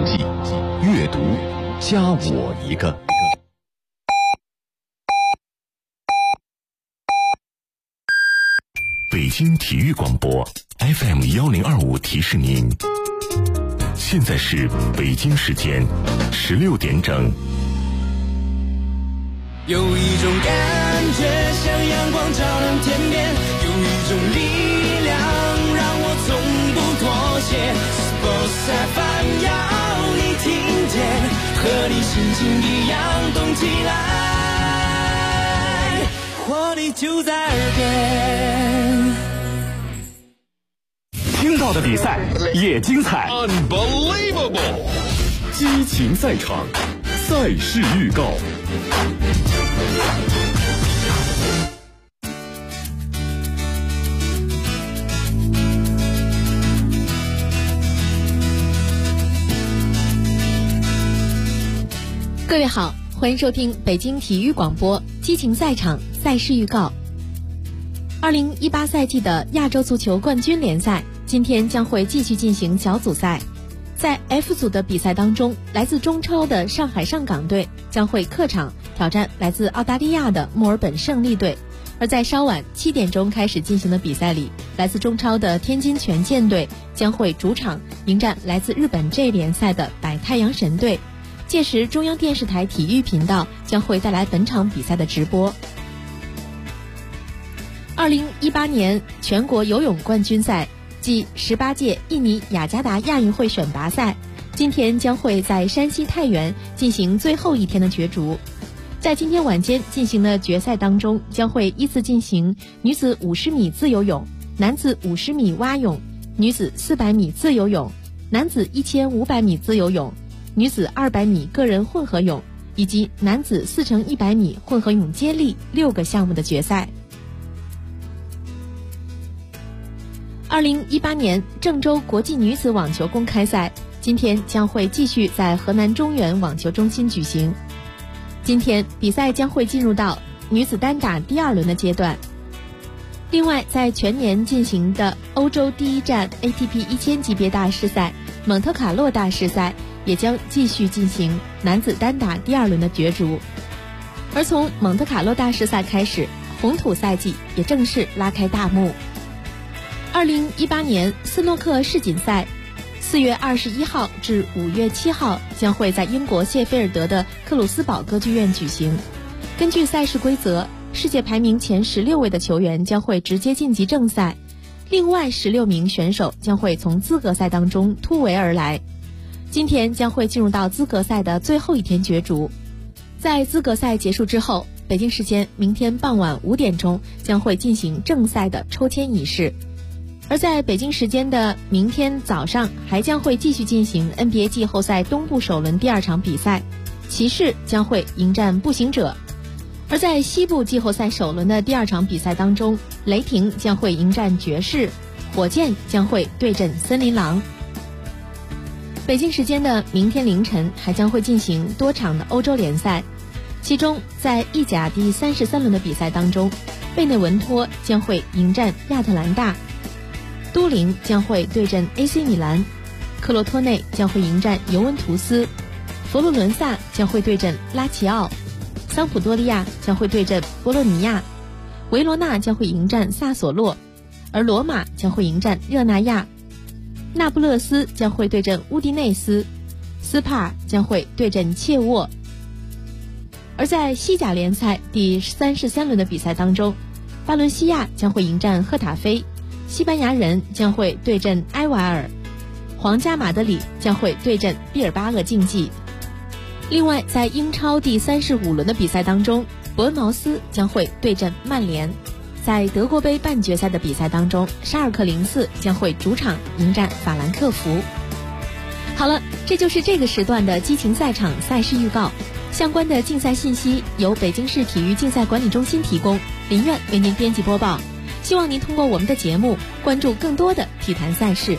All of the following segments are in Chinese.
记，阅读加我一个。北京体育广播 FM1025提示您，现在是北京时间16点整。 有一种感觉像阳光照亮天边，有一种力量让我从不妥协。Sports FM 要你听见，和你心情一样动起来，活力就在耳边。 听到的比赛也精彩 Unbelievable， 激情赛场，赛事预告。 各位好，欢迎收听北京体育广播激情赛场赛事预告。2018赛季的亚洲足球冠军联赛今天将会继续进行小组赛。在 F 组的比赛当中，来自中超的上海上港队将会客场挑战来自澳大利亚的墨尔本胜利队。而在稍晚7点钟开始进行的比赛里，来自中超的天津权健队将会主场迎战来自日本 J 联赛的百太阳神队。届时中央电视台体育频道将会带来本场比赛的直播。2018年全国游泳冠军赛暨18届印尼雅加达亚运会选拔赛今天将会在山西太原进行最后一天的角逐。在今天晚间进行的决赛当中，将会依次进行女子50米自由泳、男子50米蛙泳、女子400米自由泳、男子1500米自由泳、女子200米个人混合泳以及男子4×100米混合泳接力6个项目的决赛。2018年郑州国际女子网球公开赛今天将会继续在河南中原网球中心举行。今天比赛将会进入到女子单打第2轮的阶段。另外，在全年进行的欧洲第一站 ATP 1000级别大师赛蒙特卡洛大师赛也将继续进行男子单打第2轮的角逐。而从蒙特卡洛大师赛开始，红土赛季也正式拉开大幕。2018年斯诺克世锦赛4月21号至5月7号将会在英国谢菲尔德的克鲁斯堡歌剧院举行。根据赛事规则，世界排名前16位的球员将会直接晋级正赛，另外16名选手将会从资格赛当中突围而来。今天将会进入到资格赛的最后一天角逐。在资格赛结束之后，北京时间明天傍晚5点钟将会进行正赛的抽签仪式。而在北京时间的明天早上，还将会继续进行 NBA 季后赛东部首轮第2场比赛，骑士将会迎战步行者。而在西部季后赛首轮的第2场比赛当中，雷霆将会迎战爵士，火箭将会对阵森林狼。北京时间的明天凌晨还将会进行多场的欧洲联赛，其中在意甲第33轮的比赛当中，贝内文托将会迎战亚特兰大，都灵将会对阵 AC 米兰，克罗托内将会迎战尤文图斯，佛罗伦萨将会对阵拉齐奥，桑普多利亚将会对阵波洛尼亚，维罗纳将会迎战萨索洛，而罗马将会迎战热那亚，那不勒斯将会对阵乌迪内斯，斯帕尔将会对阵切沃。而在西甲联赛第33轮的比赛当中，巴伦西亚将会迎战赫塔菲，西班牙人将会对阵埃瓦尔，皇家马德里将会对阵毕尔巴鄂竞技。另外，在英超第35轮的比赛当中，伯恩茅斯将会对阵曼联。在德国杯半决赛的比赛当中，沙尔克04将会主场迎战法兰克福。好了，这就是这个时段的激情赛场赛事预告。相关的竞赛信息由北京市体育竞赛管理中心提供，林苑为您编辑播报。希望您通过我们的节目关注更多的体坛赛事。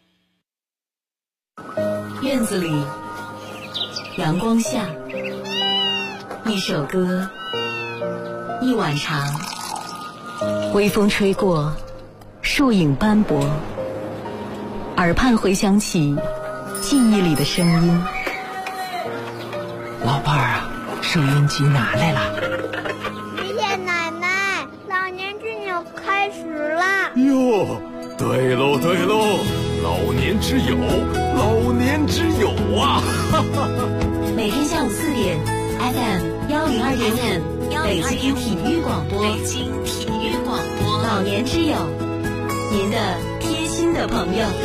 院子里，阳光下， 一首歌，一晚长，微风吹过，树影斑驳，耳畔回响起记忆里的声音。 老伴儿啊，收音机拿来了。 爷爷奶奶，老年之友开始了。 哟，对喽对喽，老年之友，老年之友啊！ 每天下午4点 ，FM 102.5，北京体育广播，北京体育广播，老年之友，您的贴心的朋友。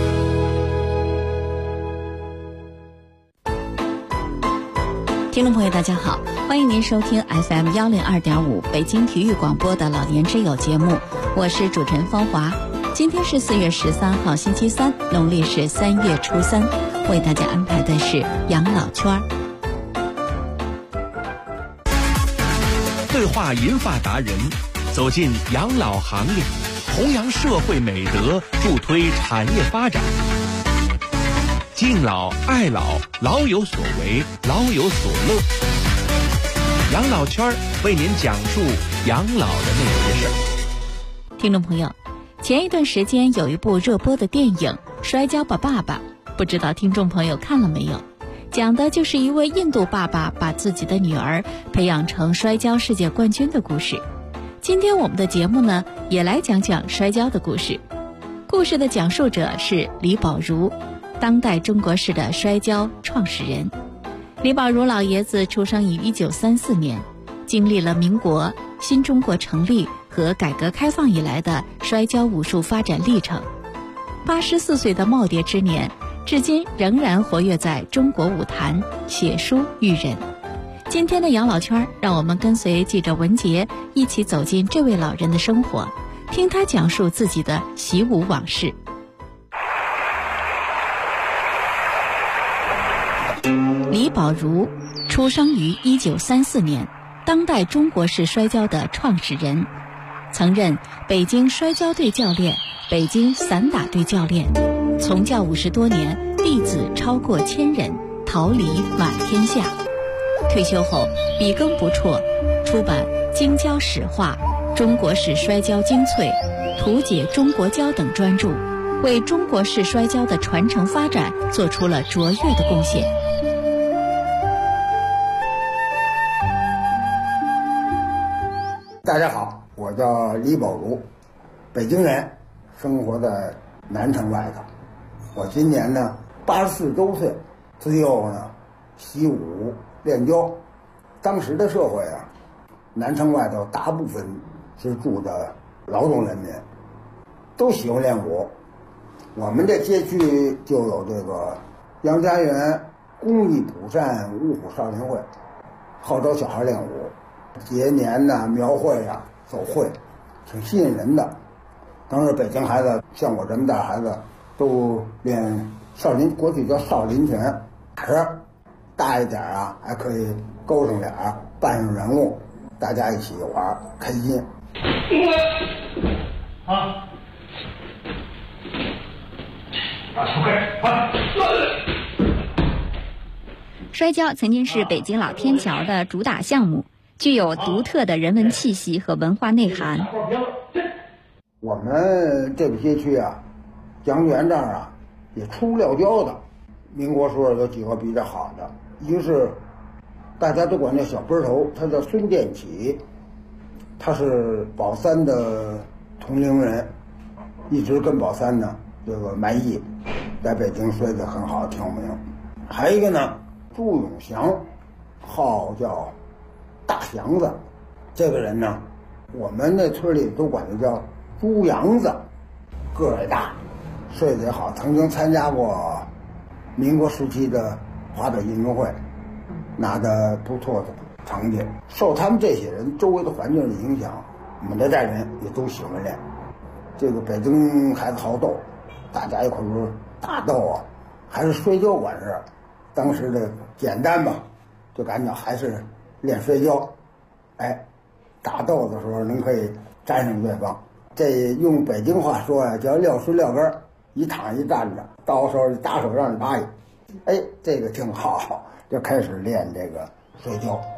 听众朋友大家好，欢迎您收听 FM 102.5北京体育广播的老年之友节目，我是主持人芳华。今天是4月13号星期三，农历是3月初3，为大家安排的是养老圈。 对话银发达人，走进养老行业，弘扬社会美德，助推产业发展。敬老爱老，老有所为，老有所乐。养老圈为您讲述养老的那些事儿。 听众朋友，前一段时间有一部热播的电影《摔跤吧，爸爸》，不知道听众朋友看了没有？讲的就是一位印度爸爸把自己的女儿培养成摔跤世界冠军的故事。今天我们的节目呢，也来讲讲摔跤的故事。故事的讲述者是李宝如，当代中国式的摔跤创始人。李宝如老爷子出生于1934年，经历了民国、新中国成立和改革开放以来的摔跤武术发展历程。84岁的耄耋之年，至今仍然活跃在中国舞坛，写书育人。今天的养老圈，让我们跟随记者文杰一起走进这位老人的生活，听他讲述自己的习武往事。李宝如出生于1934年，当代中国式摔跤的创始人，曾任北京摔跤队教练、北京散打队教练，从教50多年，弟子超过1000人，桃李满天下。退休后笔耕不辍，出版《京跤史话》《中国式摔跤精粹》《图解中国跤》等专著，为中国式摔跤的传承发展做出了卓越的贡献。 大家好，我叫李宝如，北京人，生活在南城外头。我今年呢84周岁，自幼呢习武练跤。当时的社会啊，南城外头大部分是住的劳动人民，都喜欢练武。我们这街区就有这个杨家园公益普善五虎少年会，号召小孩练武。节年呐、庙会啊、走会，挺吸引人的。当时北京孩子像我这么大孩子都练少林，过去叫少林拳，是大一点啊，还可以勾上脸，扮上人物，大家一起玩开心。 啊！出开！ 摔跤曾经是北京老天桥的主打项目，具有独特的人文气息和文化内涵。 我们这个街区啊，杨园这儿啊也出撂跤的。民国时候有几个比较好的，一个是大家都管那小奔头，他叫孙殿启，他是宝三的同龄人，一直跟宝三呢这个埋艺，在北京摔得很好，挺有名。还有一个呢，朱永祥，号叫大祥子，这个人呢，我们那村里都管他叫猪羊子，个儿也大，摔得也好，曾经参加过民国时期的华北运动会，拿的不错的成绩。受他们这些人周围的环境的影响，我们这代人也都喜欢练。这个北京孩子好斗，大家一块儿打斗啊，还是摔跤管事。当时的简单吧，就感觉还是练摔跤，哎，打斗的时候能可以沾上对方。这用北京话说呀，叫撂摔撂杆，一躺一站着，到时候打手让你打一，哎，这个挺好，就开始练这个摔跤。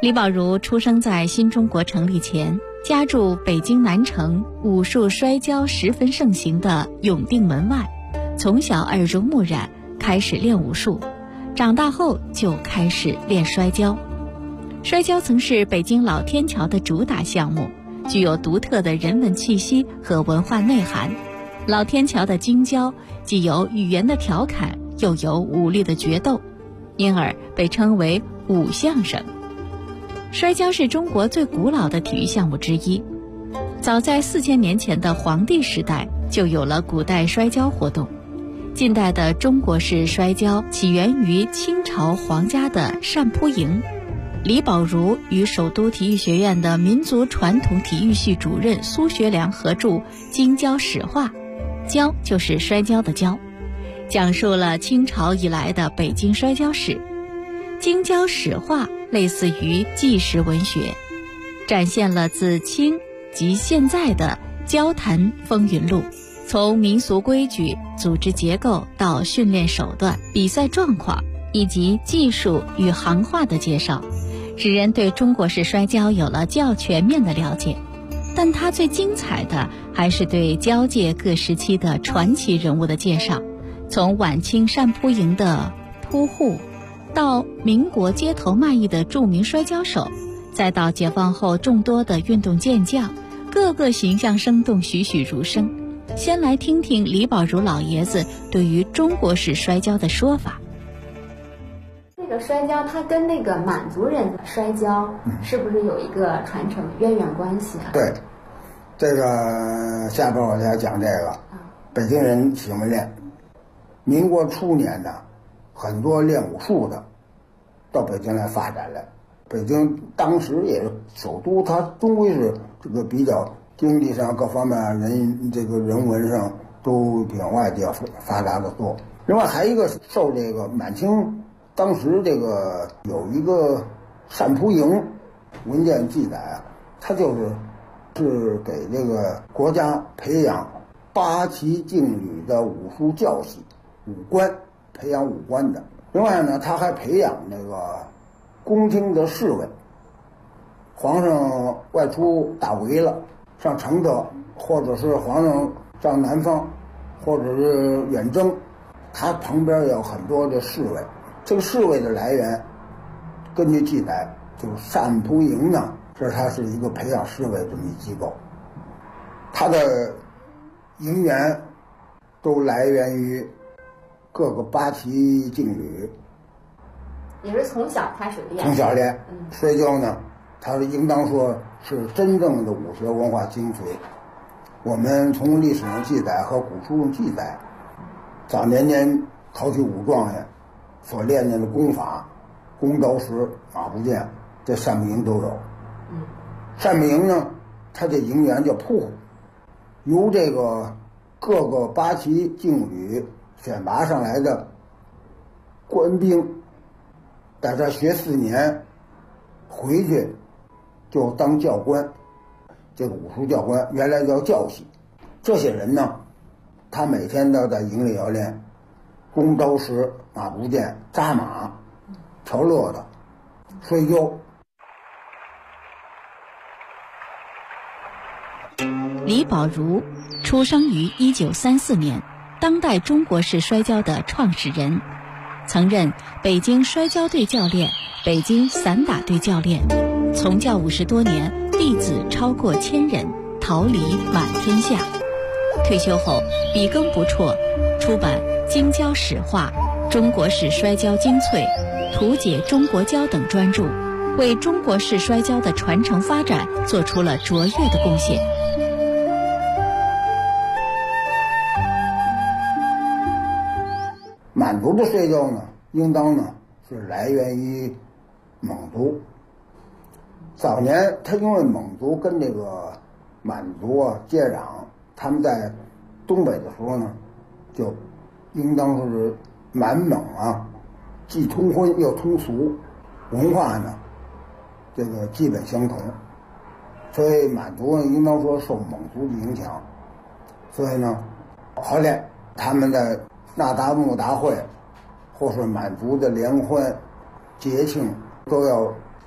李宝如出生在新中国成立前，家住北京南城武术摔跤十分盛行的永定门外，从小耳濡目染，开始练武术，长大后就开始练摔跤。摔跤曾是北京老天桥的主打项目，具有独特的人文气息和文化内涵。老天桥的京郊既有语言的调侃，又有武力的决斗，因而被称为武相声。摔跤是中国最古老的体育项目之一，早在4000年前的黄帝时代就有了古代摔跤活动。近代的中国式摔跤起源于清朝皇家的善扑营。李宝如与首都体育学院的民族传统体育系主任苏学良合著《京郊史话》，跤就是摔跤的跤，讲述了清朝以来的北京摔跤史。京郊史话类似于纪实文学，展现了自清及现在的交谈风云录，从民俗规矩、组织结构到训练手段、比赛状况以及技术与行话的介绍，使人对中国式摔跤有了较全面的了解。但它最精彩的还是对交界各时期的传奇人物的介绍，从晚清善扑营的扑户，到民国街头卖艺的著名摔跤手，再到解放后众多的运动健将，个个形象生动，栩栩如生。先来听听李宝如老爷子对于中国式摔跤的说法。 这个摔跤它跟那个满族人的摔跤是不是有一个传承渊源关系啊？ 对，这个下边我再讲这个。北京人喜欢练，民国初年呢，很多练武术的到北京来发展来。北京当时也是首都，它终归是这个比较经济上各方面人文上都比外地要发达的多。另外还一个受这个满清当时这个有一个善扑营文件记载啊，它是给这个国家培养八旗劲旅的武术教习，武官，培养武官的。另外呢，他还培养那个宫廷的侍卫。皇上外出打围了，上承德，或者是皇上上南方，或者是远征，他旁边有很多的侍卫。这个侍卫的来源，根据记载，就是善扑营呢，它是一个培养侍卫这么一机构，它的营员都来源于各个八旗劲旅， 也是从小开始练。 从小练，摔跤呢，它应当说是真正的武学文化精髓。我们从历史上记载和古书上记载，早年间考取武状元所练的功法，弓刀石、马步剑，这善扑营都有。善扑营呢，它这营员叫扑户，由这个各个八旗劲旅选拔上来的官兵，在这学4年，回去就当教官。这个武术教官原来叫教习。这些人呢，他每天都在营里要练弓刀石、马步剑、扎马、调乐的、摔跤。 李宝如出生于1934年，当代中国式摔跤的创始人，曾任北京摔跤队教练、北京散打队教练，从教50多年，弟子超过1000人，桃李满天下。退休后笔耕不辍，出版《京郊史话》《中国式摔跤精粹》《图解中国跤》等专著，为中国式摔跤的传承发展做出了卓越的贡献。 满族的摔跤呢，应当呢是来源于蒙族。早年他因为蒙族跟这个满族啊接壤，他们在东北的时候呢，就应当说是满蒙啊，既通婚又通俗，文化呢这个基本相同，所以满族呢应当说受蒙族的影响，所以呢，后来他们在那达慕大会或是满族的联欢节庆都要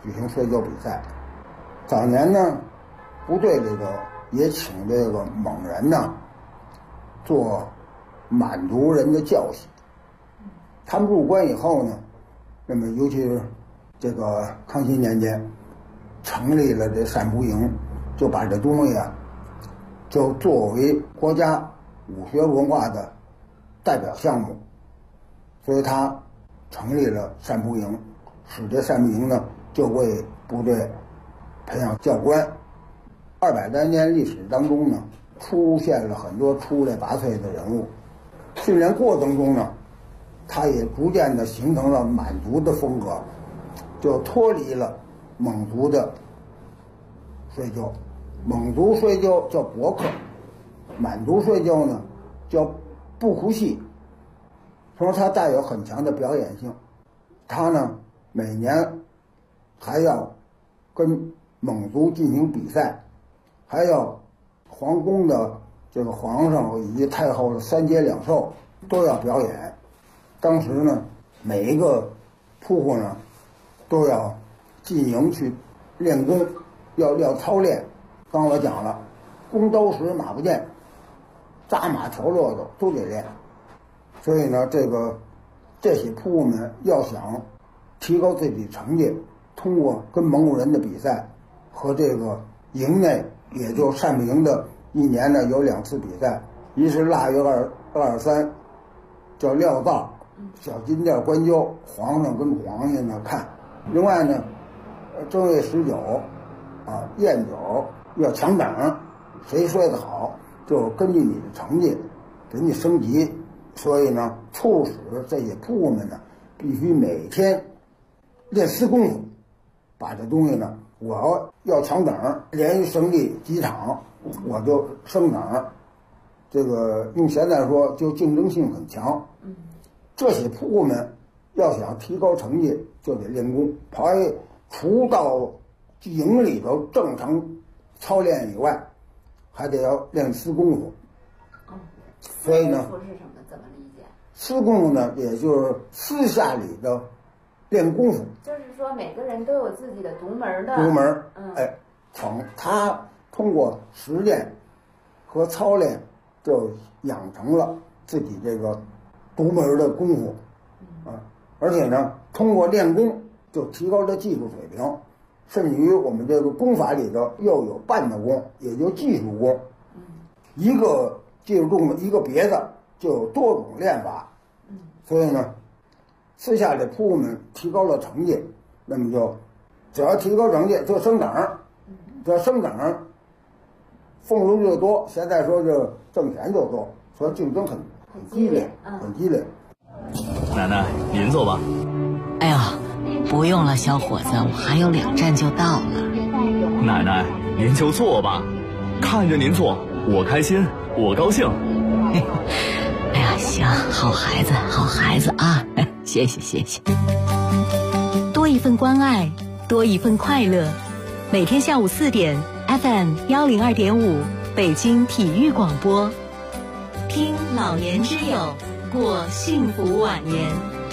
举行摔跤比赛。早年呢，部队里头也请这个蒙人呢做满族人的教习。他们入关以后呢，那么尤其是这个康熙年间，成立了这散步营，就把这东西啊，就作为国家武学文化的代表项目，所以他成立了散步营，使这散步营呢就为部队培养教官。200来年历史当中呢，出现了很多出类拔萃的人物。训练过程中呢，他也逐渐的形成了满族的风格，就脱离了蒙族的摔跤。蒙族摔跤叫博克，满族摔跤呢叫布库戏。说它带有很强的表演性，他呢每年还要跟蒙族进行比赛，还要皇宫的这个皇上以及太后的3节2寿都要表演。当时呢，每一个铺户呢都要进营去练功，要操练。刚我讲了，弓刀石马不见，扎马调骆驼都得练。所以呢，这些铺户们要想提高自己成绩，通过跟蒙古人的比赛和这个营内，也就散步营的1年呢有2次比赛，一是腊月23叫撂道，小金殿观交，皇上跟皇爷呢看。另外呢，正月19啊宴酒要抢等，谁摔得好就根据你的成绩给你升级。所以呢，促使这些铺户们呢必须每天练4功夫，把这东西呢，我要抢等，连续胜利几场我就升等。这个用现在说就竞争性很强。这些铺户们要想提高成绩，就得练功。除到营里头正常操练以外，还得要练4功夫。所以呢，4功夫呢，也就是私下里的练功夫。 就是说，每个人都有自己的独门的。 独门，他通过实践和操练，就养成了自己这个独门的功夫啊。而且呢，通过练功就提高了技术水平，甚至于我们这个功法里头又有半的功，也就技术功。一个技术动作，一个别的，就有多种练法。所以呢，私下里铺户们提高了成绩，那么就只要提高成绩就升等，只要升等，俸禄就多。现在说这挣钱就多，所以竞争很激烈，很激烈。 奶奶，您坐吧。 哎呀，不用了，小伙子，我还有2站就到了。 奶奶，您就坐吧，看着您坐，我开心，我高兴。 哎呀，行，好孩子，好孩子啊！谢谢，谢谢。多一份关爱，多一份快乐。每天下午4点 ，FM 102.5，北京体育广播，听老年之友，过幸福晚年。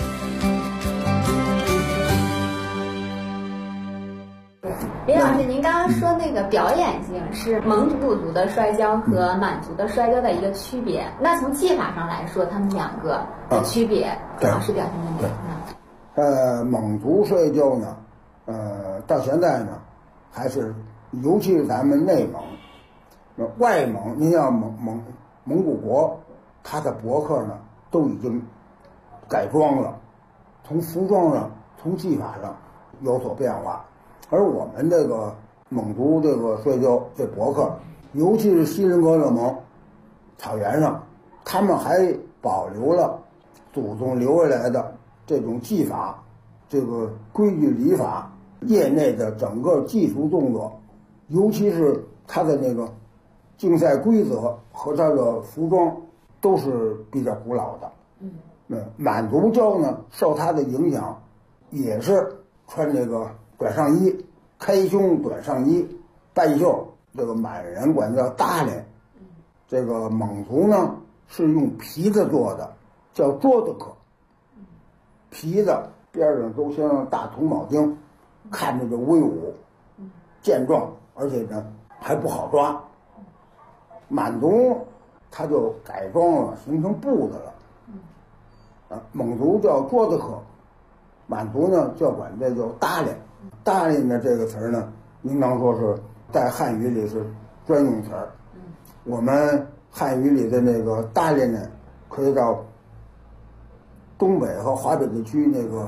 林老师，您刚刚说那个表演性是蒙古族的摔跤和满族的摔跤的一个区别，那从技法上来说，他们2个的区别主要是表现在哪呢？ 蒙族摔跤呢，到现在呢，还是尤其是咱们内蒙、外蒙，您要蒙古国，它的博客呢都已经改装了，从服装上、从技法上有所变化。而我们这个蒙族这个摔跤这博客，尤其是锡林郭勒盟草原上，他们还保留了祖宗留下来的这种技法，这个规矩礼法，业内的整个技术动作，尤其是他的那个竞赛规则和他的服装都是比较古老的。满族跤呢，受他的影响，也是穿这个短上衣，开胸短上衣，半袖，这个满人管叫搭连。这个蒙族呢是用皮子做的，叫桌子克，皮子边上都镶大铜铆钉， 看着就威武、健壮，而且呢还不好抓。满族他就改装了，形成步子了。蒙族叫桌子客，满族呢就管这叫搭连。搭连的这个词儿呢，应当说是在汉语里是专用词儿。我们汉语里的那个搭连呢，可以到东北和华北地区那个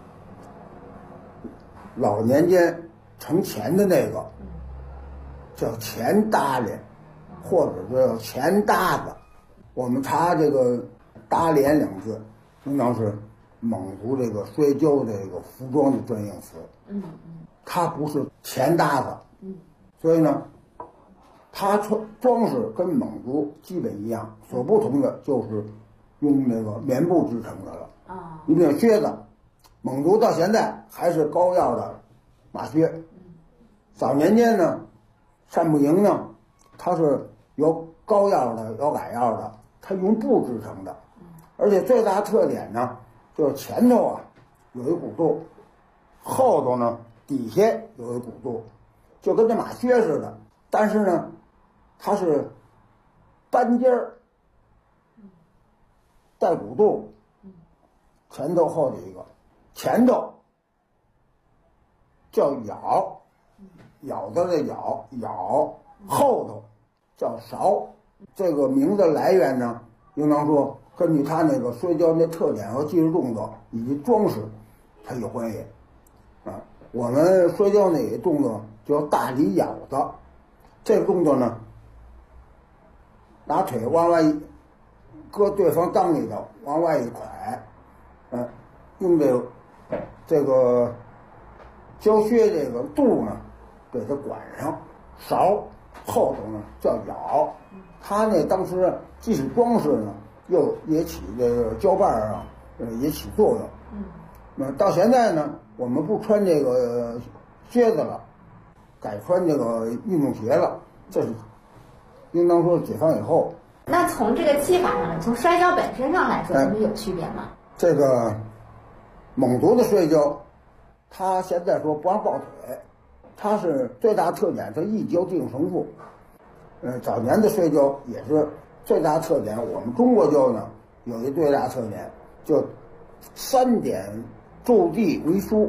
老年间盛钱的那个叫钱搭连，或者叫钱搭子。我们查这个搭连两字，应当是蒙族这个摔跤的这个服装的专用词。它不是钱搭子。所以呢，它装饰跟蒙族基本一样，所不同的就是用那个棉布制成的了。你比如靴子，蒙族到现在还是高腰的马靴。早年间呢，单步营呢，它是有高腰的，有矮腰的，它用布制成的。而且最大特点呢，就是前头啊有一骨肚，后头呢底下有一骨肚，就跟这马靴似的。但是呢，它是单尖儿带骨肚，前头后头一个，前头叫咬，咬的这咬，后头叫勺。这个名字来源呢，应当说根据他那个摔跤那特点和技术动作以及装饰，它有关系。我们摔跤那个动作叫大里咬的，这个动作呢，拿腿往外一搁对方裆里头，往外一蒯，用这个胶靴这个肚呢，给它管上，勺后头呢叫咬。它那当时既是装饰呢，也起这个胶瓣啊，也起作用。那到现在呢，我们不穿这个靴子了，改穿这个运动鞋了，这是应当说解放以后。 那从这个技法上来，从摔跤本身上来说，它们有区别吗？ 这个蒙族的摔跤，他现在说不让抱腿，它是最大特点，它一跤定胜负。早年的摔跤也是最大特点。我们中国跤呢有一最大特点，就3点驻地为输。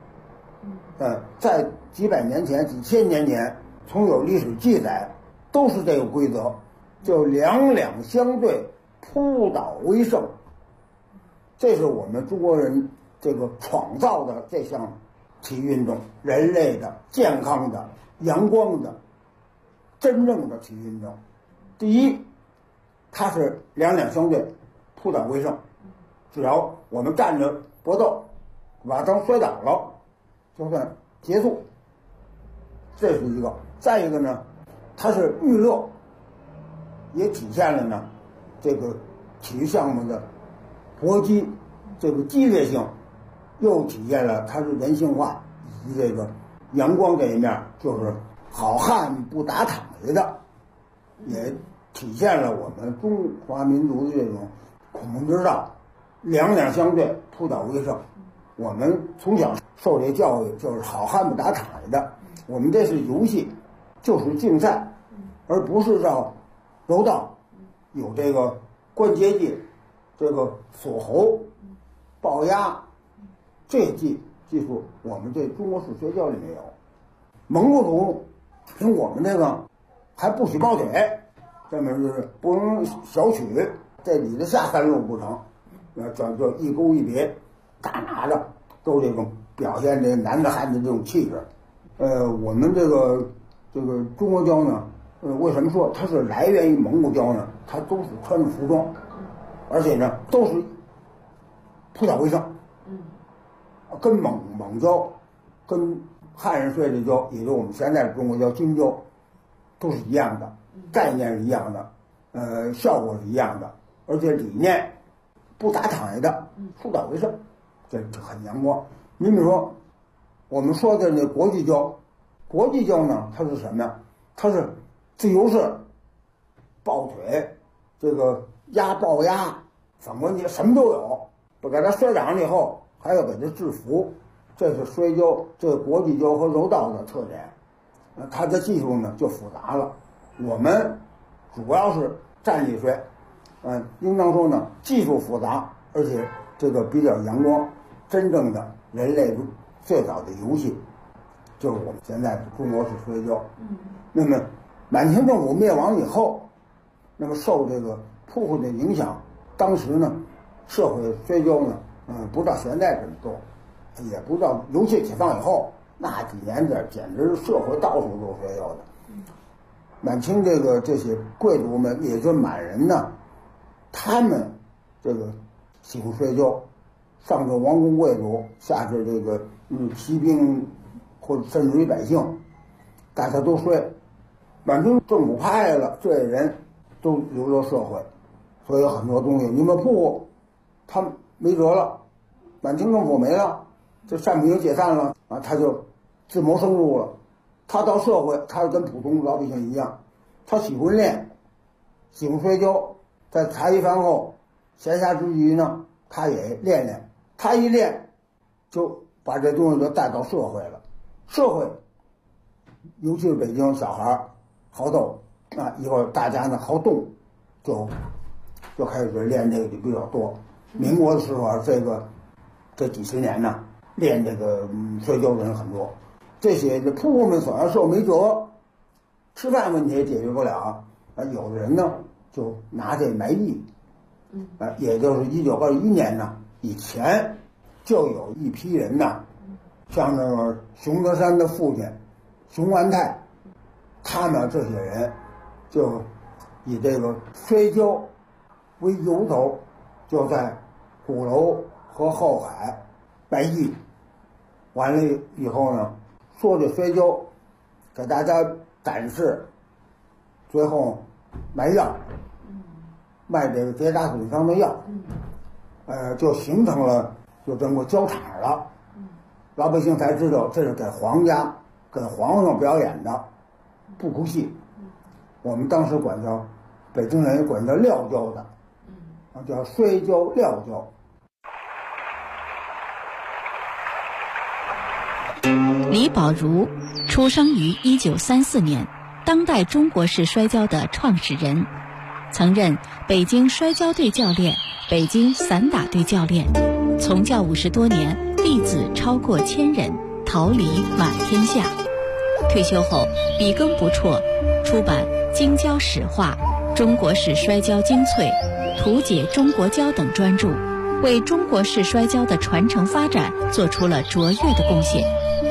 在几百年前、几千年前，从有历史记载都是这个规则，就两两相对，扑倒为胜。这是我们中国人这个创造的这项体育运动，人类的健康的、阳光的、真正的体育运动。第一，它是两两相对，扑倒为胜。只要我们站着搏斗，把他摔倒了，就算结束。这是一个。再一个呢，它是娱乐，也体现了呢这个体育项目的搏击，这个激烈性，又体现了它是人性化以及这个阳光这一面，就是好汉不打躺下的，也体现了我们中华民族的这种孔孟之道，两两相对，扑倒为胜。我们从小受这教育，就是好汉不打躺下的。我们这是游戏，就是竞赛，而不是照柔道，有这个关节技，这个锁喉、抱压，这技术我们这中国式摔跤里没有。蒙古族凭我们这个还不许抱腿，这么就是不能小曲，这里的下三路不成，讲究一勾一别，大拿着，都这种表现这男子汉的这种气质。我们这个中国跤呢，为什么说它是来源于蒙古跤呢？它都是穿着服装，而且呢都是扑倒为胜。跟蒙跤，跟汉人摔的跤，也就我们现在的中国跤、京跤，都是一样的，概念是一样的，效果是一样的，而且理念不打躺下的，扑倒为胜，这很阳光。你比如说，我们说的那国际跤，国际跤呢，它是什么呀？它是自由式，抱腿，这个抱压，怎么你什么都有，把给他摔倒了以后，还要给他制服， 这是摔跤这个国际跤和柔道的特点。它的技术呢就复杂了，我们主要是站立摔，应当说呢技术复杂，而且这个比较阳光，真正的人类最早的游戏就是我们现在的中国式摔跤。那么满清政府灭亡以后，那么受这个铺会的影响，当时呢社会摔跤呢不到现在这么多，也不到游戏解放以后那几年这简直社会到处都摔跤的。满清这些贵族们，也就是满人呢，他们这个喜欢摔跤，上至王公贵族，下至这个骑兵或者甚至于百姓，大家都摔。满清政府派了这些人都流落社会，所以有很多东西你们不，他没辙了，满清政府没了，这善平解散了啊，他就自谋生路了。他到社会，他跟普通老百姓一样，他喜欢练，喜欢摔跤，在茶余饭后闲暇之余呢，他也练练。他一练，就把这东西就带到社会了。社会，尤其是北京小孩好斗啊，以后大家呢好动，就开始练这个就比较多。民国的时候这几十年呢，练这个摔跤的人很多。这些铺户们虽然受没辙，吃饭问题也解决不了啊，有的人呢就拿这卖艺，也就是1921年呢以前，就有一批人呢，像那个熊德山的父亲熊万泰，他们这些人就以这个摔跤为由头，就在鼓楼和后海卖艺，完了以后呢，说这摔跤给大家展示，最后卖药，卖这个结扎损伤的药，就形成了就整个交场了。老百姓才知道这是给皇家给皇上表演的布库戏，我们当时管叫北京人管叫撂跤的，叫摔跤撂跤。 李宝如出生于1934年，当代中国式摔跤的创始人，曾任北京摔跤队教练、北京散打队教练，从教50多年，弟子超过1000人，桃李满天下。退休后笔耕不辍，出版《京跤史话》《中国式摔跤精粹》《图解中国跤》等专著，为中国式摔跤的传承发展做出了卓越的贡献。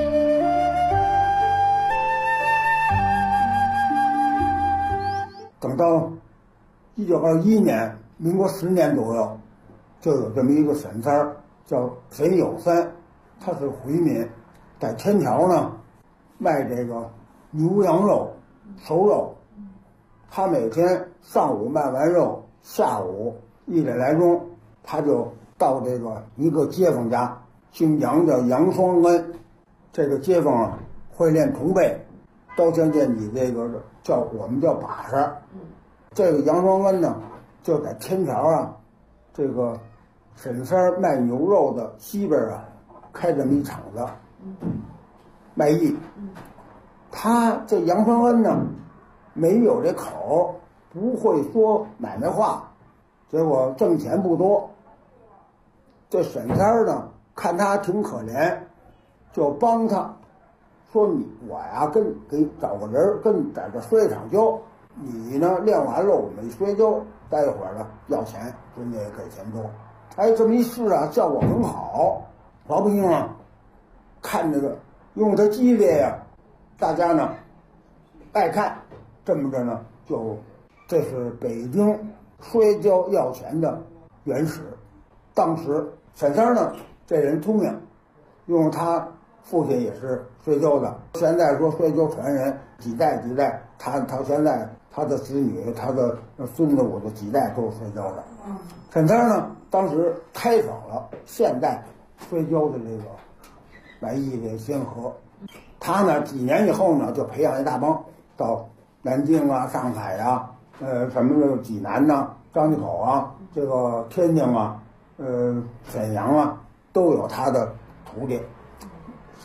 等到1921年，民国10年左右，就有这么一个沈三儿，叫沈有三，他是回民，在天桥呢卖这个牛羊肉、熟肉。他每天上午卖完肉，下午1点来钟，他就到这个一个街坊家，姓杨叫杨双恩，这个街坊啊会练铜背，刀枪剑戟，这个我们叫把式。这个杨双恩呢，就在天桥啊，这个沈三卖牛肉的西边啊，开这么一厂子，卖艺。他这杨双恩呢，没有这口，不会说买卖话，结果挣钱不多。这沈三呢，看他挺可怜，就帮他说我呀给找个人跟在这摔场跤，你呢练完了我们摔跤，待会儿呢要钱，人家也给钱多。这么一试啊，效果很好，老百姓啊看这个，因为它激烈呀，大家呢爱看，这么着呢这是北京摔跤要钱的原始。当时沈三呢这人聪明，因为他父亲也是摔跤的，现在说摔跤传人几代，他现在他的子女、他的孙子、我的几代都是摔跤的。沈三呢当时开创了现代摔跤的这个卖艺的先河。他呢几年以后呢就培养一大帮，到南京啊、上海啊、什么的济南呐、张家口啊、这个天津啊、沈阳啊，都有他的徒弟。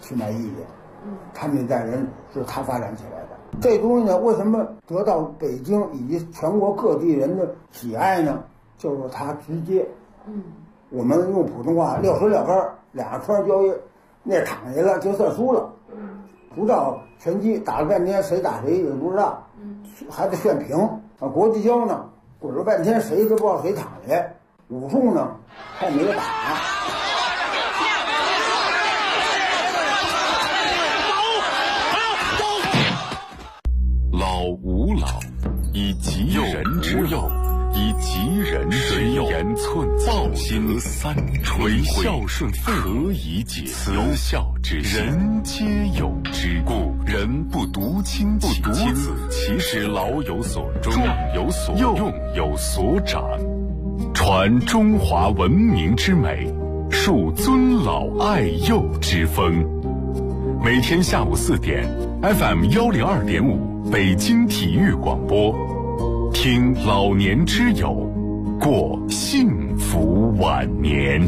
去卖艺去。他们那代人是他发展起来的。这东西呢，为什么得到北京以及全国各地人的喜爱呢？就是它直接。我们用普通话撂水撂杆，2圈交易，那躺下了就算输了。不知道拳击打了半天谁打谁也不知道，还得炫平啊。国际交呢，滚了半天谁都不知道谁躺下。武术呢，还没得打。 老吾老，以及人之幼，以及人之幼，言寸报心三垂孝顺父何以解慈孝之心，人皆有之。故人不独亲其子，其使老有所终，壮有所用有所长，传中华文明之美，树尊老爱幼之风。每天下午4点 ，FM 102.5，北京体育广播，听老年之友，过幸福晚年。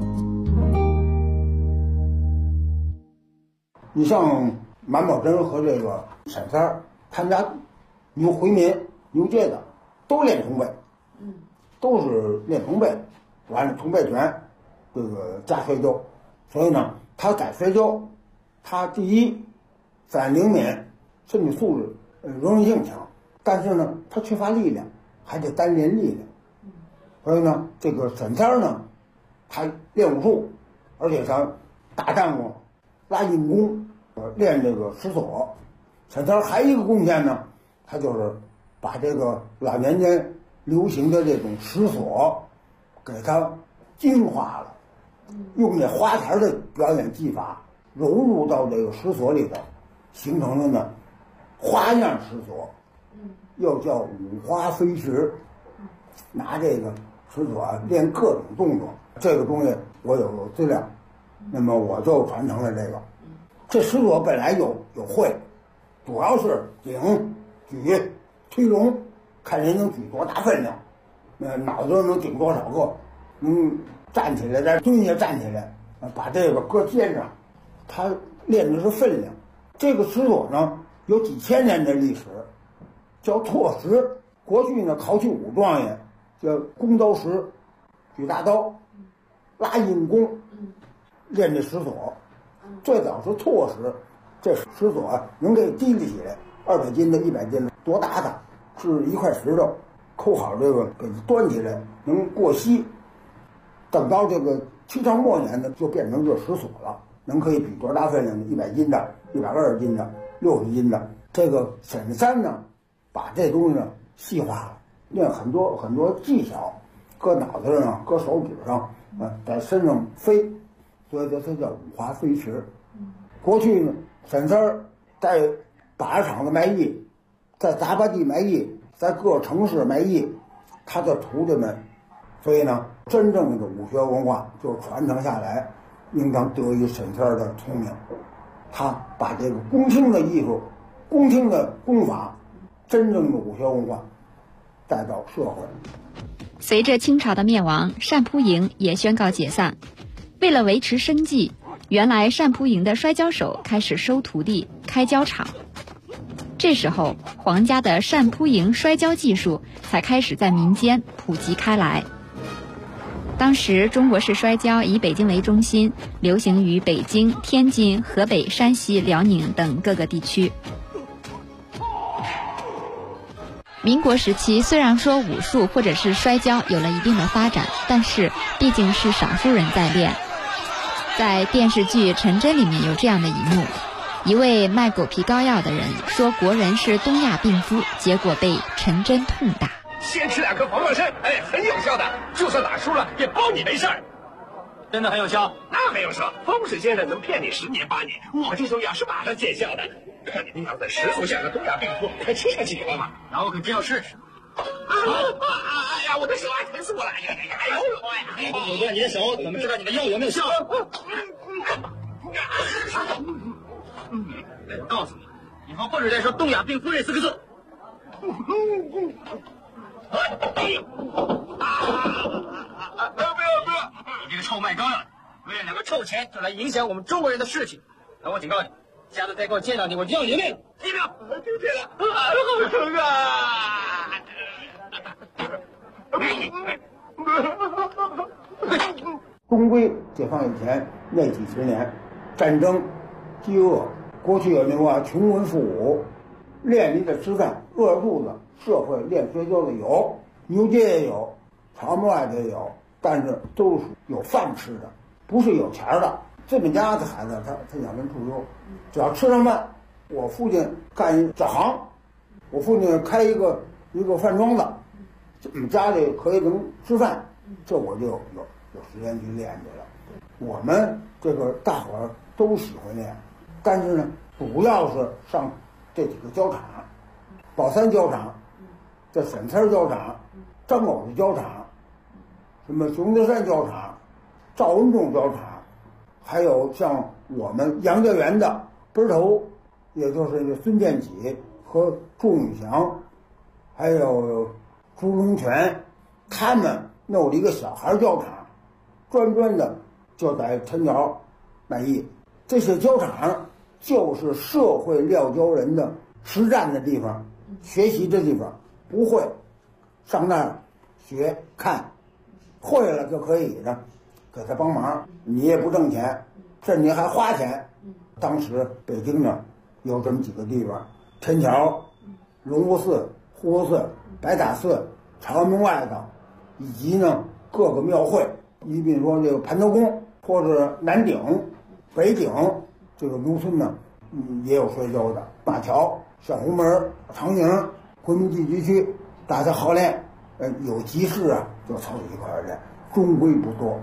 你像满宝珍和这个沈三儿，他们家牛回民、牛街的都练通背，都是练通背，完了通背拳，这个加摔跤，所以呢，他改摔跤，他第一反灵敏，身体素质容忍性强，但是呢，他缺乏力量，还得单练力量。所以呢，这个沈三儿呢，他练武术，而且他打战过，拉硬功，练这个石锁。沈三儿还有一个贡献呢，他就是把这个老年间流行的这种石锁，给它精化了，用这花坛的表演技法融入到这个石锁里头，形成了呢花样石锁，又叫五花飞石，拿这个石锁练各种动作。这个东西我有资料，那么我就传承了这个。这石锁本来有会，主要是顶、举、推龙，看人能举多大分量，脑子能顶多少个，站起来再蹲下站起来，把这个搁肩上，他练的是分量。这个石锁呢有几千年的历史，叫拓石。过去呢考取武状元叫弓刀石，举大刀，拉硬功，练这石锁。最早是拓石，这石锁能给提立起来，200斤的、100斤的，多大的？是一块石头，扣好这个给它端起来，能过膝。等到这个清朝末年呢，就变成这石锁了，能可以比多大分量的？100斤的、120斤的、60斤的。这个沈三呢，把这东西呢细化了，练很多很多技巧，搁脑袋上、搁手指上，在身上飞，所以它叫五花飞石。过去呢，沈三儿在靶场子卖艺，在杂八地卖艺，在各城市卖艺，他的徒弟们，所以呢，真正的武学文化就传承下来，应当得益沈三儿的聪明。他把这个公卿的艺术、公卿的功法，真正的武学文化带到社会。 随着清朝的灭亡，单扑营也宣告解散。为了维持生计，原来单扑营的摔跤手开始收徒弟，开跤场。这时候，皇家的单扑营摔跤技术才开始在民间普及开来。当时，中国式摔跤以北京为中心，流行于北京、天津、河北、山西、辽宁等各个地区。民国时期，虽然说武术或者是摔跤有了一定的发展，但是毕竟是少数人在练。在电视剧《陈真》里面有这样的一幕，一位卖狗皮膏药的人说国人是东亚病夫，结果被陈真痛打。 先吃2颗防撞参，很有效的，就算打输了也包你没事儿。真的很有效？那没有说，风水先生能骗你10年8年，我这种药是马上见效的。看你那样子，实属像个东亚病夫，快吃上几颗嘛。那我可真要试试。哎呀，我的手疼死我了！哎呦，我断你的手，怎么知道你的药有没有效？我告诉你，以后不准再说东亚病夫这4个字。哎呦！不要！你这个臭卖膏药的，为了2个臭钱就来影响我们中国人的事情， 那我警告你，下次再给我见到你，我就要你的命！记住，听见了，好疼啊！终归解放以前那几十年，战争、饥饿，过去有那话穷文富武，练你得吃饭，饿着肚子，社会练摔跤的有，牛街也有，朝门外的也有，但是都是有饭吃的，不是有钱的。这么家的孩子，他养尊处优，只要吃上饭。我父亲干小行，我父亲开一个饭庄子，我们家里可以能吃饭，这我就有时间去练去了。我们这个大伙儿都喜欢练，但是呢，主要是上这几个胶场，宝山胶场，这沈村胶场，张口子胶场，什么熊德山胶场，赵文仲胶场。还有像我们杨家园的奔头，也就是孙建起和祝永祥，还有朱龙泉，他们弄了一个小孩教场，专的就在陈桥那一。这些教场就是社会撂跤人的实战的地方，学习的地方。不会上那儿学看，会了就可以呢。给他帮忙，你也不挣钱，甚至还花钱。当时北京呢有这么几个地方：陈桥、隆福寺、护国寺、白塔寺、朝阳门外头，以及呢各个庙会。你比如说这个蟠桃宫，或者南顶、北顶这个农村呢，也有摔跤的。马桥、小红门、长营、回民地区区，大家好练。有急事啊，就凑一块儿练，终归不多。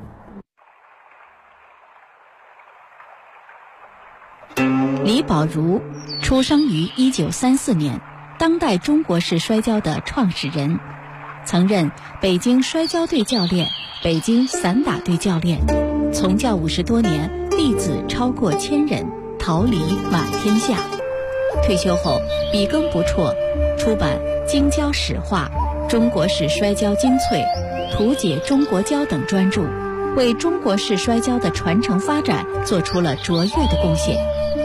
李宝如出生于1934年，当代中国式摔跤的创始人，曾任北京摔跤队教练、北京散打队教练，从教50多年，弟子超过1000人，桃李满天下。退休后笔耕不辍，出版《京跤史话》《中国式摔跤精粹》《图解中国跤》等专著，为中国式摔跤的传承发展做出了卓越的贡献。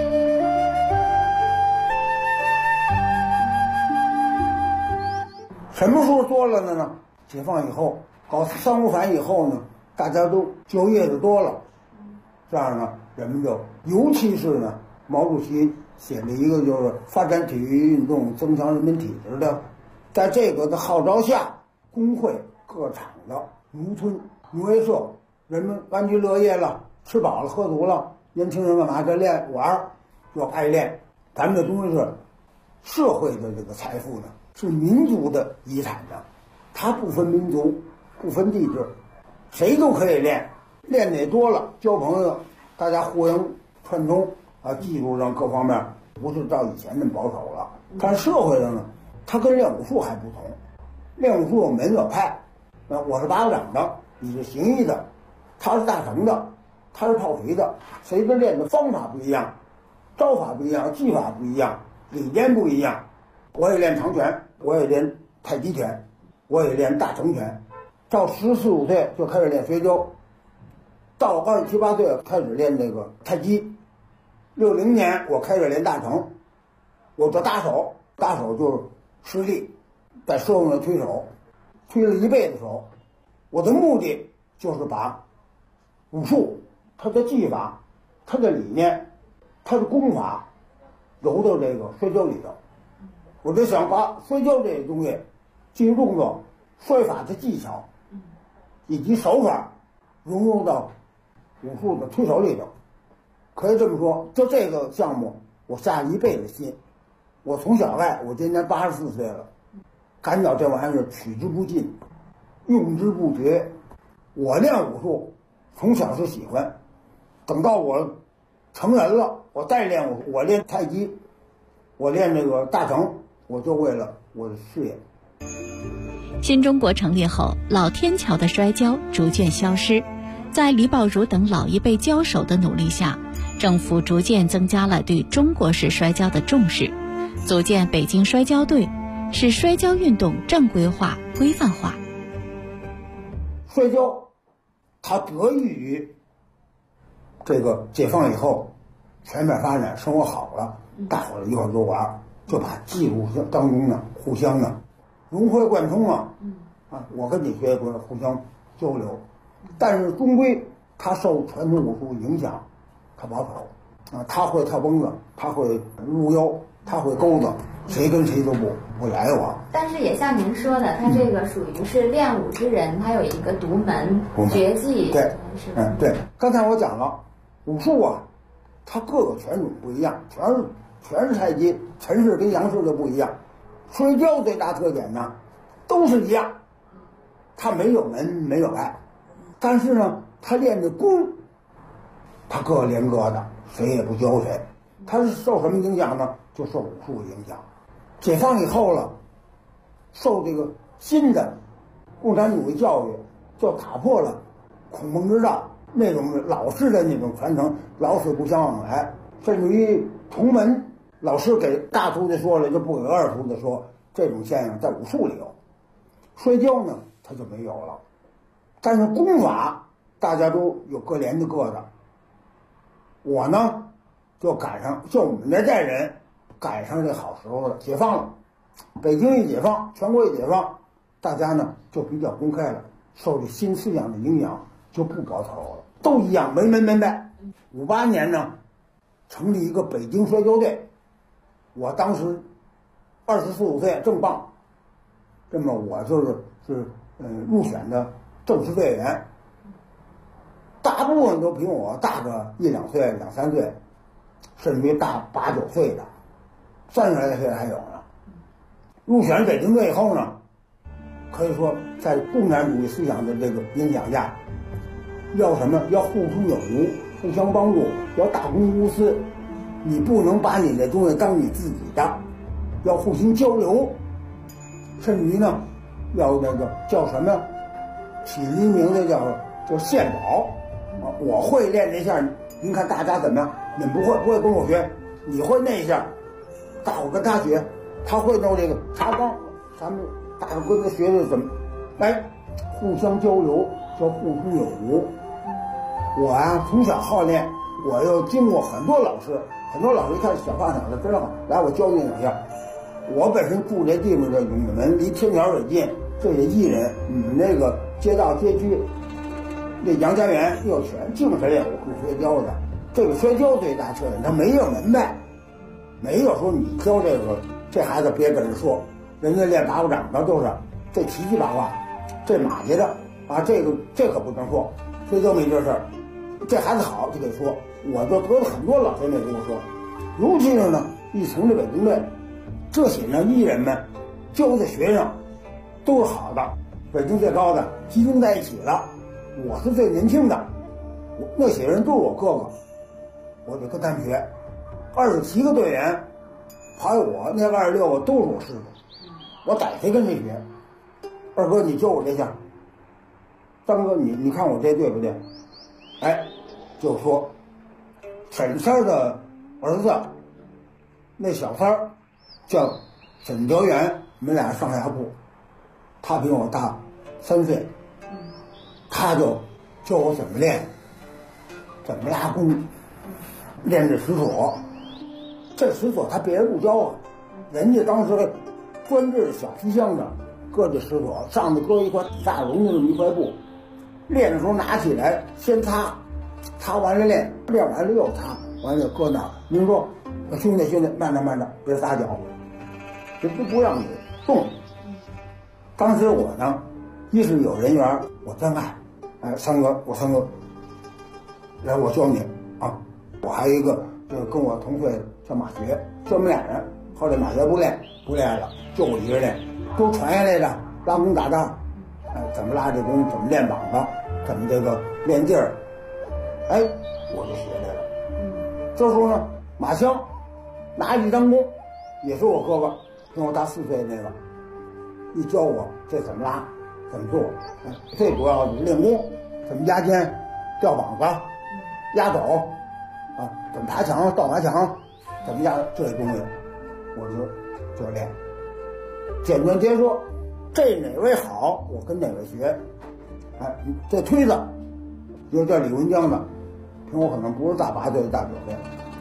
什么时候做了的呢？解放以后，搞三五反以后呢，大家都就业的多了，这样呢，人们就，尤其是呢，毛主席写了一个就是发展体育运动，增强人民体质的，在这个的号召下，工会各厂的农村农业社，人们安居乐业了，吃饱了喝足了，年轻人干嘛？这练玩就爱练。咱们这东西是社会的这个财富呢，是民族的遗产呢，它不分民族，不分地质，谁都可以练，练得多了，交朋友，大家互相串通啊，技术上各方面不是照以前那么保守了。但社会上呢，它跟练武术还不同，练武术有门有派，我是拔掌的，你是行医的，他是大成的，他是炮锤的，谁的练的方法不一样，招法不一样，技法不一样，理念不一样。我也练长拳，我也练太极拳，我也练大成拳。到14、15岁就开始练摔跤，到27、28岁开始练这个太极。60年我开始练大成，我做打手，打手就是实力，在社会上推手，推了一辈子手。我的目的就是把武术它的技法、它的理念、它的功法揉到这个摔跤里头。我就想把摔跤这些东西，技术动作、摔法的技巧以及手法融入到武术的推手里头。可以这么说，就这个项目我下了一辈子心。我从小爱，我今年84岁了，感觉这玩意儿取之不尽，用之不绝。我练武术从小是喜欢，等到我成人了，我再练武术，我练太极，我练这个大成，我就为了我的事业。 新中国成立后，老天桥的摔跤逐渐消失，在李宝如等老一辈跤手的努力下，政府逐渐增加了对中国式摔跤的重视，组建北京摔跤队，使摔跤运动正规化、规范化。 摔跤它得益于这个解放以后全面发展，生活好了，大伙儿一块儿就玩，就把记录当中呢，互相呢融会贯通啊，我跟你学过，互相交流，但是终归他受传统武术影响，他保守啊，他会跳蹦子，他会入腰，他会钩子，谁跟谁都不来往。 但是也像您说的，他这个属于是练武之人，他有一个独门绝技。 对，对。刚才我讲了，武术啊，它各个拳种不一样，全是太极，陈氏跟杨氏就不一样。摔跤最大特点呢，都是一样，它没有门没有外，但是呢，他练的功，他各练各的，谁也不教谁。他是受什么影响呢？就受武术影响。解放以后了，受这个新的共产主义教育，就打破了孔孟之道那种老式的那种传承，老死不相往来，甚至于同门老师给大徒弟说了就不给二徒弟说，这种现象在武术里有，摔跤呢他就没有了。但是功法大家都有各练的各的，我呢就赶上，就我们那代人赶上这好时候了，解放了，北京一解放，全国一解放，大家呢就比较公开了，受这新思想的影响就不保守了，都一样，没门没外。58年呢成立一个北京摔跤队，我当时24、25岁正棒，这么我就是入选的正式队员，大部分都比我大个1、2岁、2、3岁，甚至于大8、9岁的，30来岁还有呢。入选北京队以后呢，可以说在共产主义思想的这个影响下，要什么？要互通有无，互相帮助，要大公无私。你不能把你的东西当你自己的，要互相交流，甚至于呢，要那个叫什么？起一名字叫献宝。我会练这下，您看大家怎么样？你们不会跟我学，你会那一下，大伙跟他学，他会弄这个插杠，咱们大伙跟他学的怎么？来，互相交流，叫互通有无。我呀，从小好练，我又经过很多老师一看小胖小子真好，来我教你两下。我本身住这地方的永门离天桥也近，这些艺人，你们那个街道街区，那杨家园又全净是练武术摔跤的。这个摔跤最大特点，他没有门外，没有说你教这孩子别跟人说，人家练八卦掌的都是这奇七八卦，这马家的啊，这可不能说，摔跤没这事儿。这孩子好就得说，我就得了很多老前辈跟我说，尤其是呢一从这北京队，这些呢艺人们教的学生都是好的，北京最高的集中在一起了。我是最年轻的，那些人都是我哥哥，我就跟他们学。27个队员，还有我那26个都是我师傅，我逮谁跟谁学。二哥，你教我这下。张哥，你看我这对不对？哎，就说沈三的儿子，那小三儿叫沈德元，我们俩上下铺，他比我大3岁，他就教我怎么练，怎么拉弓，练这石锁。这石锁他别人不教啊，人家当时专制小皮箱子搁这石锁，上头搁一块大绒的这么一块布，练的时候拿起来先擦，擦完了练完了又擦，完了搁那儿。您说兄弟慢着别撒脚，这不让你动。当时我呢一是有人缘，我真爱，哎，三哥，来我教你啊。我还有一个跟我同岁叫马学，就我们俩人。后来马学不练了，就我一个人练，都传下来的，拉弓打仗，哎，怎么拉这弓，怎么练膀子，怎么这个练劲儿，哎，我就学来了。这时候呢，马枪拿一张弓，也是我哥哥，跟我大4岁那个，一教我这怎么拉，怎么做，哎，最主要的练功，怎么压肩、吊膀子、压肘，啊，怎么爬墙、倒爬墙，怎么压这些东西，我就练。简短截说，这哪位好，我跟哪位学。哎，这推子又叫李文江的，凭我可能不是大8岁、大9岁，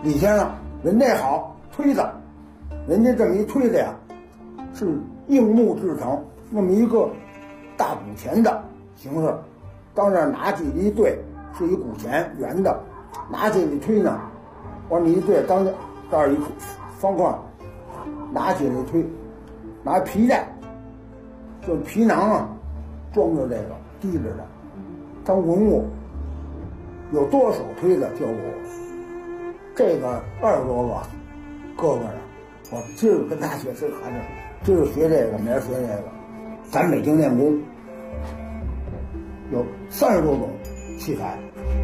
李先生人这好，推子，人家这么一推子呀，是硬木制成，那么一个大鼓钳的形式，到那儿拿起一对，是一鼓钳圆的，拿起来推呢，往你一对，当这儿一方块，拿起来推，拿皮带，就皮囊啊，装着这个提着的，当文物。有多少推子教过我？这个20多个哥哥呢，我今儿跟他学这孩子，今儿学这个，明儿学这个。咱北京练功有30多种器材。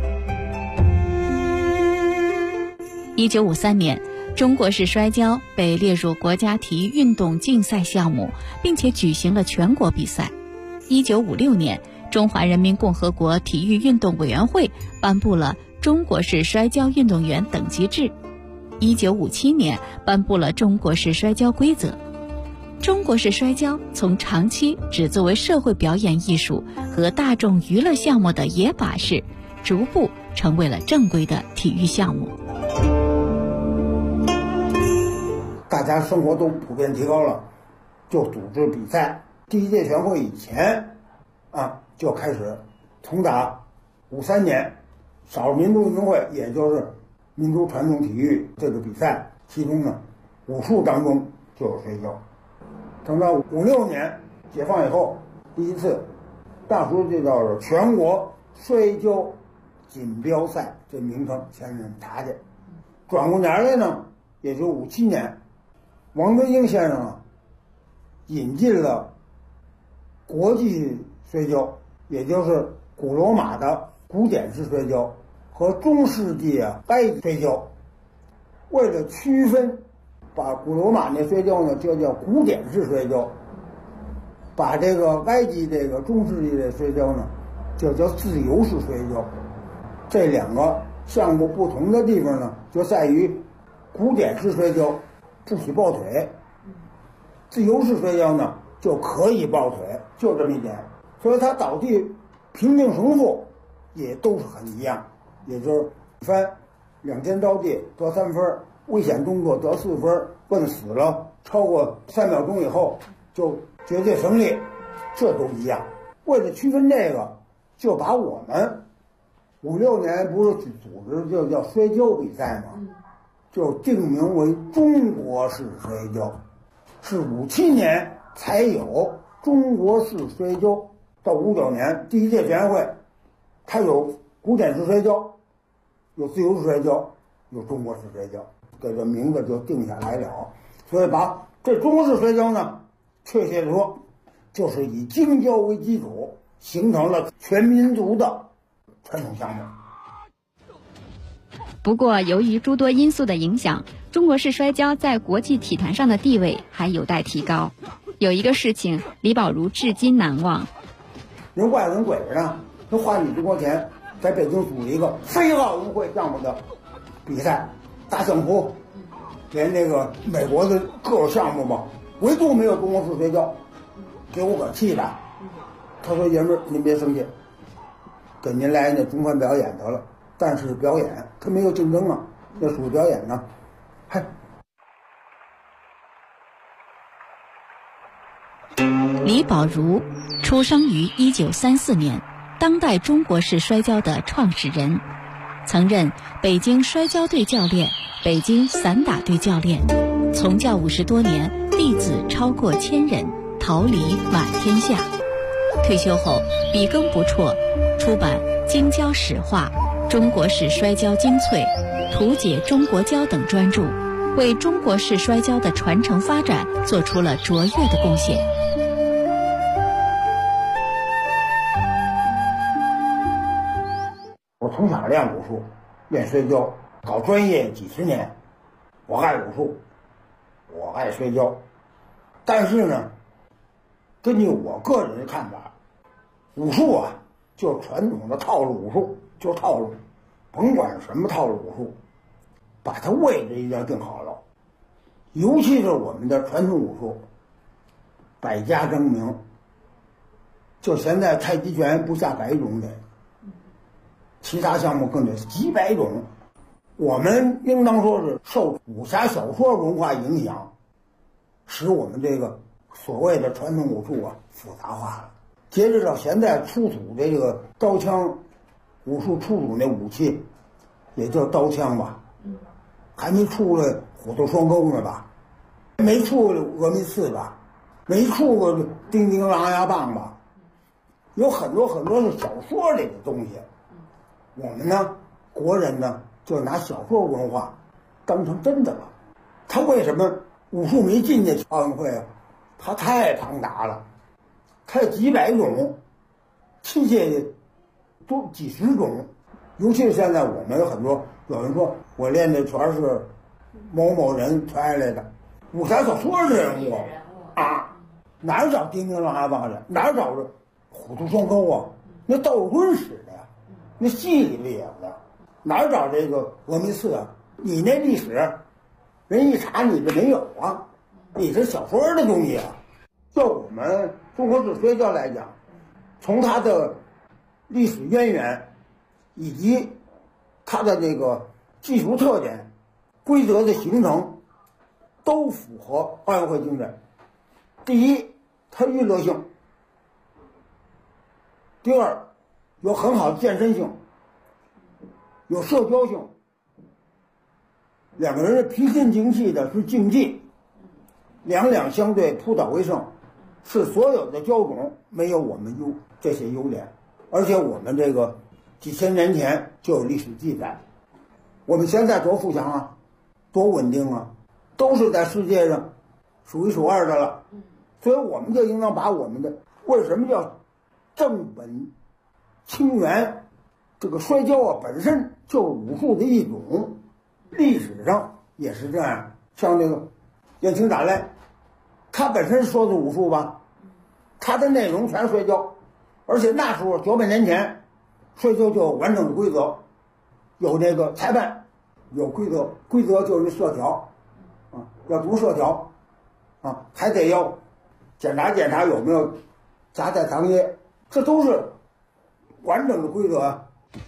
1953年，中国式摔跤被列入国家体育运动竞赛项目，并且举行了全国比赛。1956年，中华人民共和国体育运动委员会颁布了中国式摔跤运动员等级制。1957年，颁布了中国式摔跤规则。中国式摔跤从长期只作为社会表演艺术和大众娱乐项目的野把式，逐步成为了正规的体育项目。 大家生活都普遍提高了，就组织比赛。第一届全会以前就开始从打53年少数民族运动会，也就是民族传统体育这个比赛，其中呢武术当中就有摔跤。等到56年解放以后，第一次大书就叫做全国摔跤锦标赛，这名称前人查去。转过年来呢，也就57年，王德英先生引进了国际摔跤，也就是古罗马的古典式摔跤和中世纪埃及摔跤。为了区分，把古罗马那摔跤呢就叫古典式摔跤，把这个埃及这个中世纪的摔跤呢就叫自由式摔跤。这两个项目不同的地方呢，就在于古典式摔跤不许抱腿，自由式摔跤呢就可以抱腿，就这么一点。所以它倒地平定胜负也都是很一样，也就是翻2肩着地得3分，危险动作得4分，奔死了超过3秒钟以后就绝对胜利，这都一样。为了区分这个，就把我们56年不是组织就叫摔跤比赛吗？就定名为中国式摔跤，是57年才有中国式摔跤。到59年第一届全运会，它有古典式摔跤，有自由式摔跤，有中国式摔跤，这个名字就定下来了。所以把这中国式摔跤呢，确切的说，就是以京郊为基础，形成了全民族的传统项目。 不过，由于诸多因素的影响，中国式摔跤在国际体坛上的地位还有待提高。有一个事情，李宝如至今难忘。 人外人鬼着呢，他花1多钱在北京组一个非奥运会项目的比赛，大相扑，连那个美国的各种项目嘛，唯独没有中国式摔跤，给我可气的。他说：“爷们儿，您别生气，给您来那中传表演得了。但是表演他没有竞争啊，那属于表演呢。”嗨。 李宝如出生于1934年，当代中国式摔跤的创始人，曾任北京摔跤队教练、北京散打队教练，从教50多年，弟子超过1000人，桃李满天下。退休后笔耕不辍，出版《京郊史话》《中国式摔跤精粹》《图解中国跤》等专著，为中国式摔跤的传承发展做出了卓越的贡献。 我从小练武术，练摔跤，搞专业几10年。我爱武术，我爱摔跤，但是呢，根据我个人的看法，武术啊，就传统的套路武术，就套路，甭管什么套路武术，把它位置一定要定好了。尤其是我们的传统武术，百家争鸣。就现在太极拳不下100种的，其他项目更得几百种。 我们应当说是受武侠小说文化影响，使我们这个所谓的传统武术啊复杂化了。截止到现在出土的这个刀枪武术出土那武器，也叫刀枪吧，还没出了虎头双钩呢吧，没出了峨眉刺吧，没出过叮叮狼牙棒吧，有很多很多的小说里的东西。我们呢，国人呢，就拿小说文化当成真的了。他为什么武术没进这奥运会啊？它太庞大了，它有几百种，器械都几十种。尤其是现在我们有很多有人说我练的全是某某人传下来的武侠小说的人物啊，哪找叮叮狼牙棒的，哪找着虎头双钩啊？那窦武敦使的呀，那戏里面有的，哪找这个峨眉刺啊？你那历史人一查你这没有啊，你这小说的东西啊。就我们中国式摔跤来讲，从它的历史渊源以及它的这个技术特点、规则的形成，都符合奥运会精神。第一，它娱乐性；第二，有很好的健身性，有社交性。两个人是平心静气的，是竞技，两两相对，扑倒为胜，是所有的交种没有我们这些优点。而且我们这个几千年前就有历史记载，我们现在多富强啊，多稳定啊，都是在世界上数一数二的了。所以我们就应当把我们的为什么叫正本清源，这个摔跤啊本身就是武术的一种，历史上也是这样。像这个燕青打擂，它本身说的武术吧，它的内容全摔跤，而且那时候900年前摔跤就有完整的规则，有那个裁判，有规则，规则就是射条啊，要读射条啊，还得要检查有没有夹带藏掖，这都是完整的规则。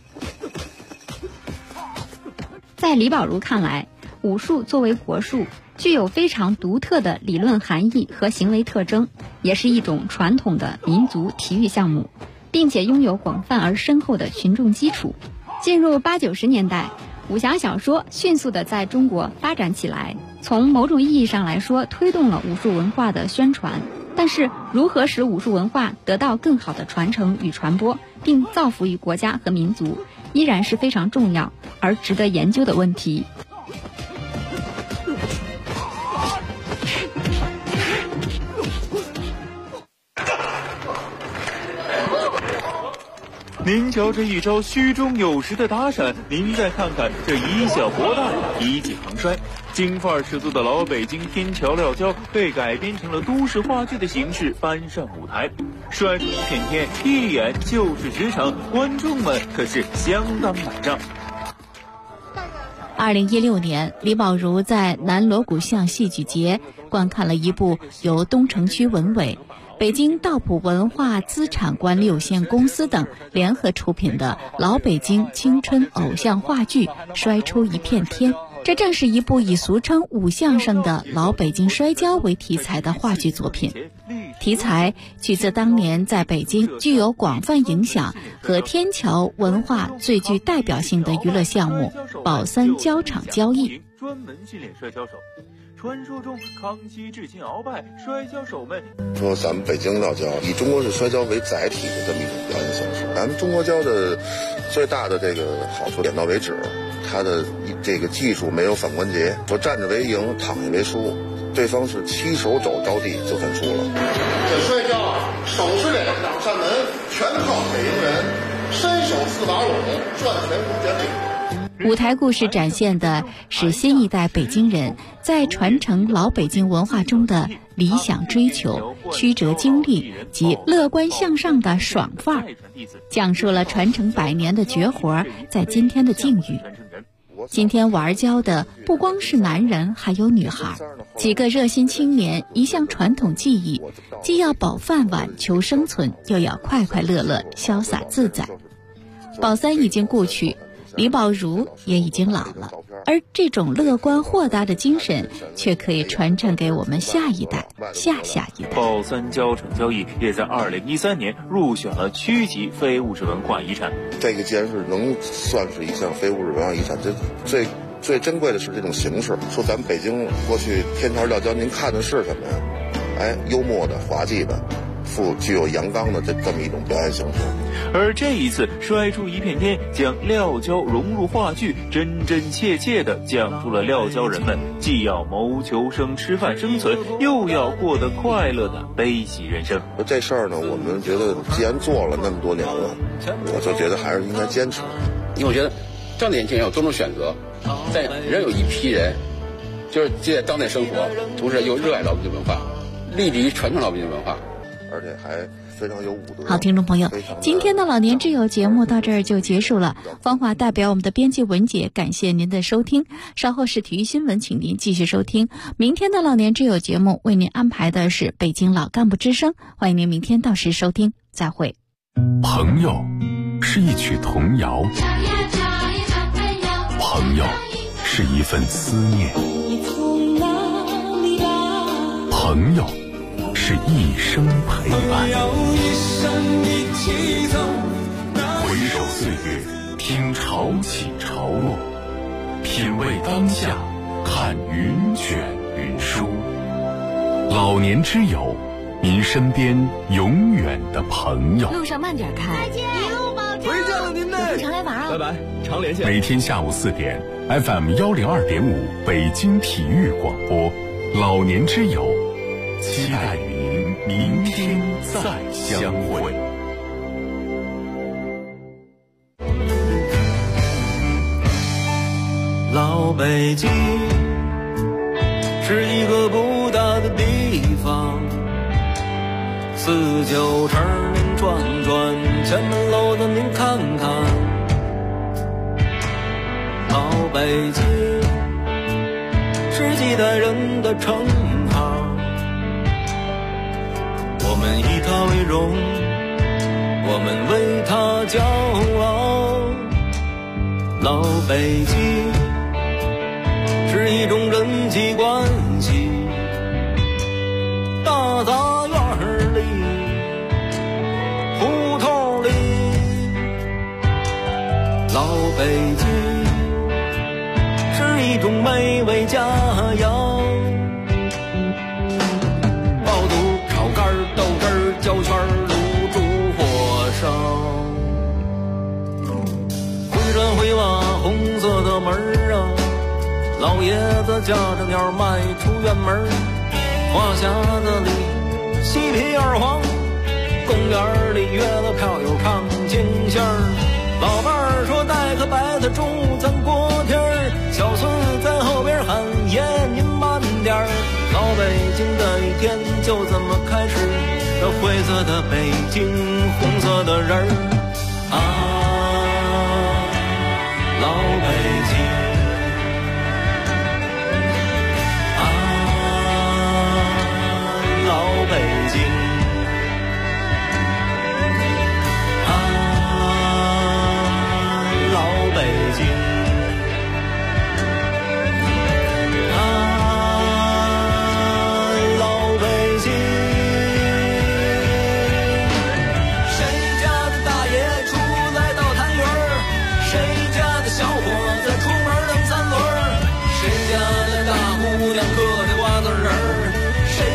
在李宝如看来，武术作为国术，具有非常独特的理论含义和行为特征，也是一种传统的民族体育项目，并且拥有广泛而深厚的群众基础。进入80、90年代，武侠小说迅速地在中国发展起来，从某种意义上来说，推动了武术文化的宣传。但是，如何使武术文化得到更好的传承与传播，并造福于国家和民族，依然是非常重要而值得研究的问题。 您瞧这一招虚中有实的打闪，您再看看这以小博大的一技横摔，京范儿十足的老北京天桥撂跤被改编成了都市话剧的形式搬上舞台，摔出一片天，一眼就是实诚，观众们可是相当买账。 2016年，李宝如在南锣鼓巷戏剧节观看了一部由东城区文委、北京道普文化资产管理有限公司等联合出品的老北京青春偶像话剧《摔出一片天》。这正是一部以俗称武相声的老北京摔跤为题材的话剧作品。题材取自当年在北京具有广泛影响和天桥文化最具代表性的娱乐项目宝三跤场交易。 专门训练摔跤手。传说中，康熙至今鳌拜，摔跤手们说咱们北京撂跤以中国式摔跤为载体的这么一种表演形式。咱们中国跤的最大的这个好处，点到为止，它的这个技术没有反关节，说站着为赢，躺下为输，对方是7手肘着地就算输了。 这摔跤啊，手势脸两扇门，全靠北京人，伸手4把拢，转拳5点领。 舞台故事展现的是新一代北京人在传承老北京文化中的理想追求、曲折经历及乐观向上的爽范儿，讲述了传承100年的绝活在今天的境遇。今天玩跤的不光是男人，还有女孩。几个热心青年，一项传统技艺，既要保饭碗求生存，又要快快乐乐潇洒自在。宝三已经故去， 李宝如也已经老了，而这种乐观豁达的精神却可以传承给我们下一代、下一代。 抱三交城交易也在2013年入选了区级非物质文化遗产。 这个既然是能算是一项非物质文化遗产，这最珍贵的是这种形式。说咱们北京过去天桥撂跤，您看的是什么呀？幽默的、滑稽的，具有阳刚的这么一种表演形式。 而这一次摔出一片天，将撂跤融入话剧，真真切切地讲述了撂跤人们既要谋求生、吃饭生存，又要过得快乐的悲喜人生。 这事儿呢，我们觉得既然做了那么多年了，我就觉得还是应该坚持。 因为我觉得这样的年轻人有多种选择，但仍有一批人就是既在当代生活，同时又热爱老北京文化，立志于传承老北京文化， 而且还非常有武德。 好，听众朋友，今天的老年之友节目到这儿就结束了。芳华代表我们的编辑文姐感谢您的收听，稍后是体育新闻，请您继续收听。明天的老年之友节目为您安排的是北京老干部之声，欢迎您明天到时收听，再会。 朋友是一曲童谣，朋友是一份思念，朋友是一生陪伴。回首岁月，听潮起潮落，品味当下，看云卷云舒。老年之友，您身边永远的朋友。 路上慢点开， 再见，一路保重。 回见了您呢， 常来玩啊！ 拜拜，常连线。 每天下午4点 ，FM 102.5北京体育广播，老年之友，期待与您明天再相会。 老北京是一个不大的地方，49城您转转，前门楼子您看看。老北京是几代人的称号，我们以它为荣，我们为它骄傲。老北京是一种人际关系，大杂院里胡同里，老北京是一种美味佳肴，爆肚、炒肝、豆汁、焦圈、卤煮、火烧，回砖回瓦红色的门啊，老爷子驾着鸟迈出院门，花匣子里细皮二黄，公园里约了票友唱京戏儿，老伴儿说带个白菜中午咱过天儿，小孙子在后边喊爷您慢点儿。老北京的一天就这么开始，这灰色的北京，红色的人儿啊，老北京啊，老北京。